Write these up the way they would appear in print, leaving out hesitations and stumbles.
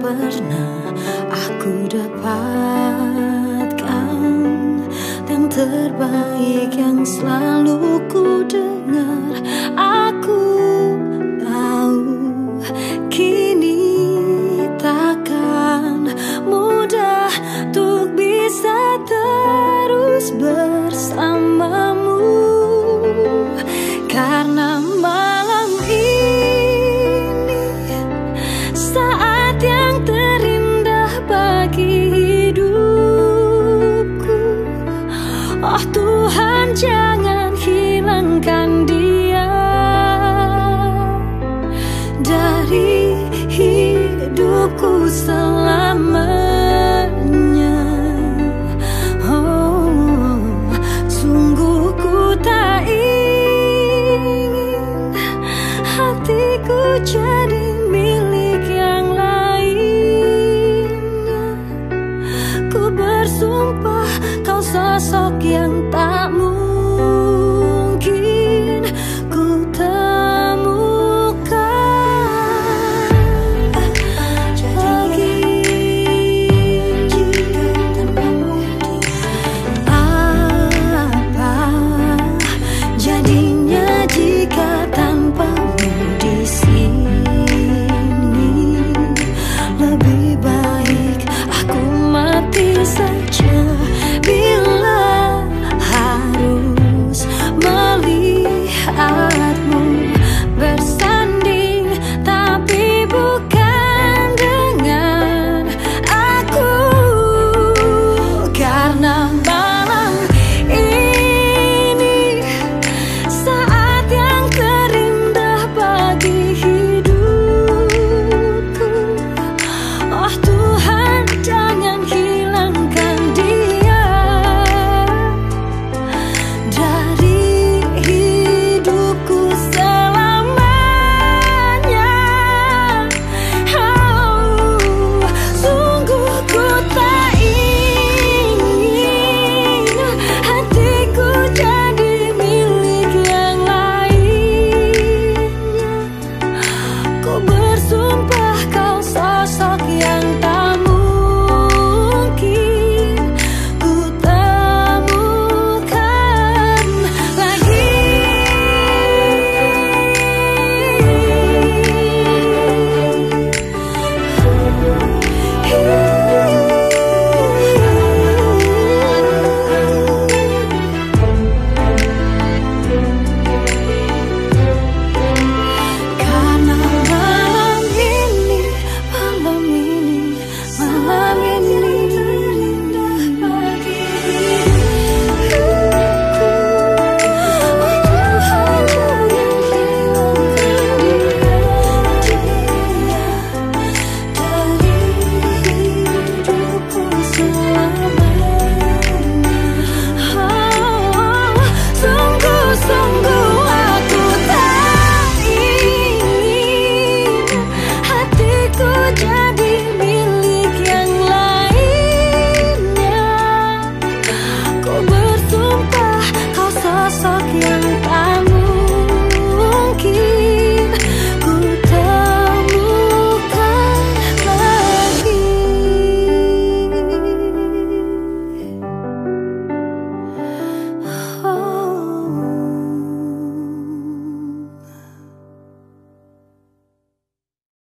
pernah aku dapatkan, yang terbaik yang selalu ku dengar. Aku tahu kini takkan mudah untuk bisa terus bersamamu, karena malam ini saat yang terindah bagi hidupku. Oh Tuhan, jangan hilangkan dia dari hidupku selamanya. Oh, sungguh ku tak ingin hatiku jadi milik yang lainnya. Ku bersumpah kau sosok yang tak mungkin ku temukan lagi. Apa jadinya jika tanpamu di sini? Lebih baik aku mati saja bila harus melihatmu bersanding, tapi bukan dengan aku. Karena malam ini saat yang terindah bagi hidupku. Oh Tuhan, jangan hilangkan dia dari hidupku selamanya. Oh, sungguh ku tak ingin hatiku jadi milik yang lainnya. Ku bersumpah kau sosok yang tak mungkin ku temukan lagi. Karena malam ini terindah bagi hidupku. Oh Tuhan, jangan hilangkan dia dari hidupku selamanya. Oh, sungguh-sungguh aku tak ingin hatiku jadi milik yang lainnya. Ku bersumpah kau sosok yang tak mungkin ku temukan lagi.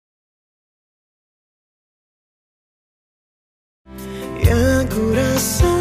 Yang ku rasa